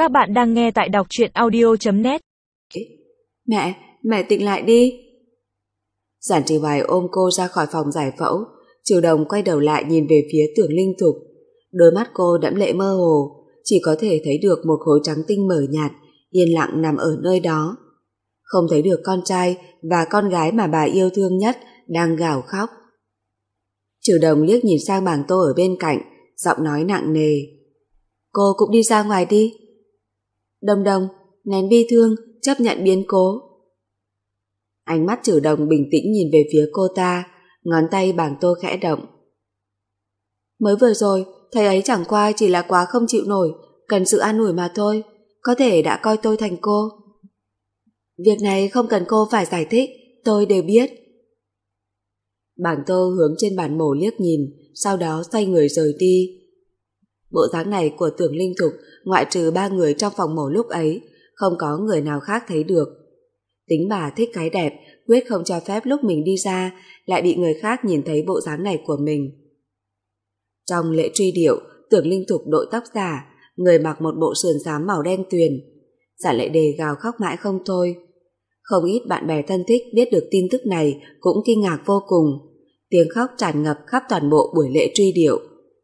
Các bạn đang nghe tại đọc truyện audio.net. Mẹ tỉnh lại đi. Giản Trì Hoài ôm cô ra khỏi phòng giải phẫu. Triều Đồng quay đầu lại nhìn về phía Tưởng Linh Thục. Đôi mắt cô đẫm lệ mơ hồ, chỉ có thể thấy được một khối trắng tinh mờ nhạt yên lặng nằm ở nơi đó. Không thấy được con trai và con gái mà bà yêu thương nhất đang gào khóc. Triều Đồng liếc nhìn sang Bàng Tô ở bên cạnh, giọng nói nặng nề: Cô cũng đi ra ngoài đi. Đồng, nén bi thương, chấp nhận biến cố. Ánh mắt Triều Đồng bình tĩnh nhìn về phía cô ta, ngón tay Bàng Tô khẽ động. Mới vừa rồi, thầy ấy chẳng qua chỉ là quá không chịu nổi, cần sự an ủi mà thôi, có thể đã coi tôi thành cô. Việc này không cần cô phải giải thích, tôi đều biết. Bàng Tô hướng trên bàn mổ liếc nhìn, sau đó xoay người rời đi. Bộ dáng này của Tưởng Linh Thục, ngoại trừ 3 người trong phòng mổ lúc ấy, không có người nào khác thấy được. Tính bà thích cái đẹp, quyết không cho phép lúc mình đi ra lại bị người khác nhìn thấy bộ dáng này của mình. Trong lễ truy điệu, Tưởng Linh Thục đội tóc giả, người mặc một bộ sườn xám màu đen tuyền. Giản Lệ Đề gào khóc mãi không thôi. Không ít bạn bè thân thích biết được tin tức này cũng kinh ngạc vô cùng. Tiếng khóc tràn ngập khắp toàn bộ buổi lễ truy điệu.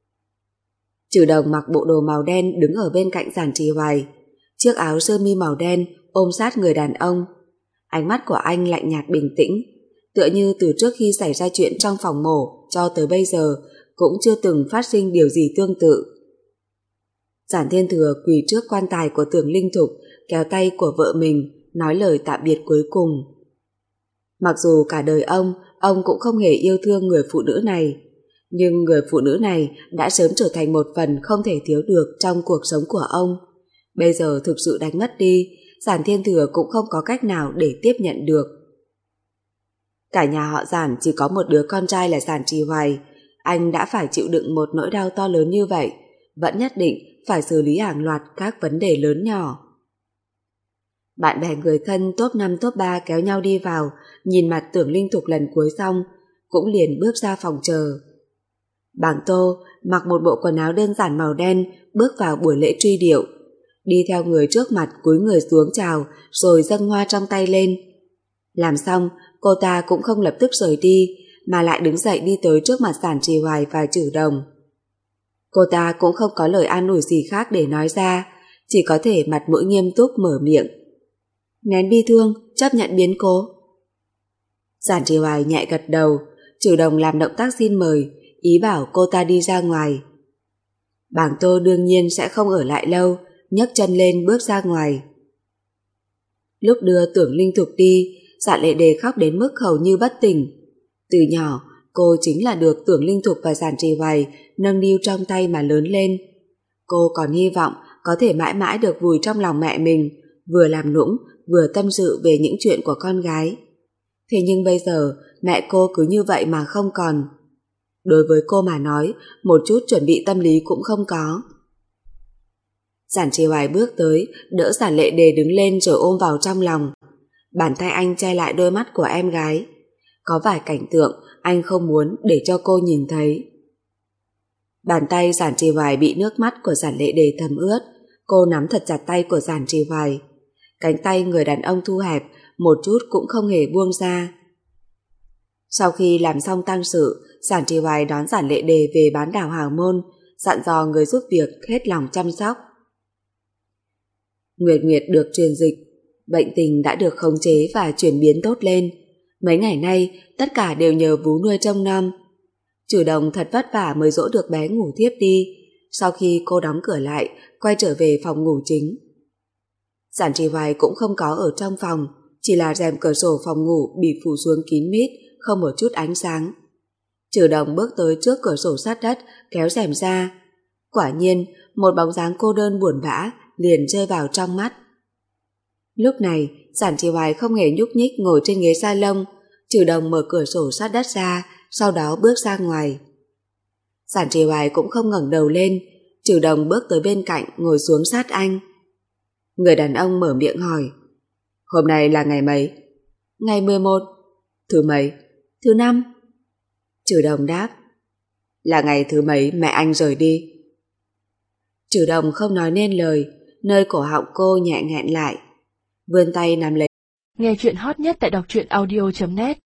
Trừ Đồng mặc bộ đồ màu đen đứng ở bên cạnh Giản Trì Hoài. Chiếc áo sơ mi màu đen ôm sát người đàn ông. Ánh mắt của anh lạnh nhạt bình tĩnh, tựa như từ trước khi xảy ra chuyện trong phòng mổ cho tới bây giờ cũng chưa từng phát sinh điều gì tương tự. Giản Thiên Thừa quỳ trước quan tài của Tưởng Linh Thục, kéo tay của vợ mình, nói lời tạm biệt cuối cùng. Mặc dù cả đời ông cũng không hề yêu thương người phụ nữ này, nhưng người phụ nữ này đã sớm trở thành một phần không thể thiếu được trong cuộc sống của ông. Bây giờ thực sự đánh mất đi, Giản Thiên Thừa cũng không có cách nào để tiếp nhận được. Cả nhà họ Giản chỉ có một đứa con trai là Giản Trì Hoài. Anh đã phải chịu đựng một nỗi đau to lớn như vậy, vẫn nhất định phải xử lý hàng loạt các vấn đề lớn nhỏ. Bạn bè người thân top 5 top 3 kéo nhau đi vào, nhìn mặt Tưởng Linh Thục lần cuối xong, cũng liền bước ra phòng chờ. Bàng Tô mặc một bộ quần áo đơn giản màu đen bước vào buổi lễ truy điệu, đi theo người trước mặt cúi người xuống chào rồi dâng hoa trong tay lên. Làm xong, cô ta cũng không lập tức rời đi mà lại đứng dậy đi tới trước mặt Giản Trì Hoài và Trừ Đồng. Cô ta cũng không có lời an ủi gì khác để nói ra, chỉ có thể mặt mũi nghiêm túc mở miệng. Nén bi thương, chấp nhận biến cố. Giản Trì Hoài nhẹ gật đầu, Trừ Đồng làm động tác xin mời, ý bảo cô ta đi ra ngoài. Bàng Tô đương nhiên sẽ không ở lại lâu, nhấc chân lên bước ra ngoài. Lúc đưa Tưởng Linh Thục đi, Giản Lệ Đề khóc đến mức hầu như bất tỉnh. Từ nhỏ, cô chính là được Tưởng Linh Thục và Giản Trì Hoài nâng niu trong tay mà lớn lên. Cô còn hy vọng có thể mãi mãi được vùi trong lòng mẹ mình, vừa làm nũng vừa tâm sự về những chuyện của con gái. Thế nhưng bây giờ mẹ cô cứ như vậy mà không còn. Đối với cô mà nói, một chút chuẩn bị tâm lý cũng không có. Giản Trì Hoài bước tới, đỡ Giản Lệ Đề đứng lên rồi ôm vào trong lòng. Bàn tay anh che lại đôi mắt của em gái. Có vài cảnh tượng anh không muốn để cho cô nhìn thấy. Bàn tay Giản Trì Hoài bị nước mắt của Giản Lệ Đề thấm ướt. Cô nắm thật chặt tay của Giản Trì Hoài. Cánh tay người đàn ông thu hẹp, một chút cũng không hề buông ra. Sau khi làm xong tang sự, Giản Trì Hoài đón Giản Lệ Đề về bán đảo Hào Môn, dặn dò người giúp việc hết lòng chăm sóc. Nguyệt Nguyệt được truyền dịch, bệnh tình đã được khống chế và chuyển biến tốt lên. Mấy ngày nay, tất cả đều nhờ vú nuôi trông nom. Trừ Đồng thật vất vả mới dỗ được bé ngủ thiếp đi. Sau khi cô đóng cửa lại, quay trở về phòng ngủ chính. Giản Trì Hoài cũng không có ở trong phòng, chỉ là rèm cửa sổ phòng ngủ bị phủ xuống kín mít, không một chút ánh sáng. Trừ Đồng bước tới trước cửa sổ sát đất, kéo rèm ra. Quả nhiên, một bóng dáng cô đơn buồn bã liền rơi vào trong mắt. Lúc này, Giản Trì Hoài không hề nhúc nhích ngồi trên ghế salon. Trừ Đồng mở cửa sổ sát đất ra, sau đó bước ra ngoài. Giản Trì Hoài cũng không ngẩng đầu lên. Trừ Đồng bước tới bên cạnh ngồi xuống sát anh. Người đàn ông mở miệng hỏi: Hôm nay là ngày mấy? Ngày 11. Thứ mấy? Thứ 5. Trừ Đồng đáp: Là ngày thứ mấy mẹ anh rời đi? Trừ Đồng không nói nên lời. nơi cổ họng cô nhẹ nghẹn lại. Vươn tay nắm lấy. Nghe chuyện hot nhất tại đọc truyện audio.net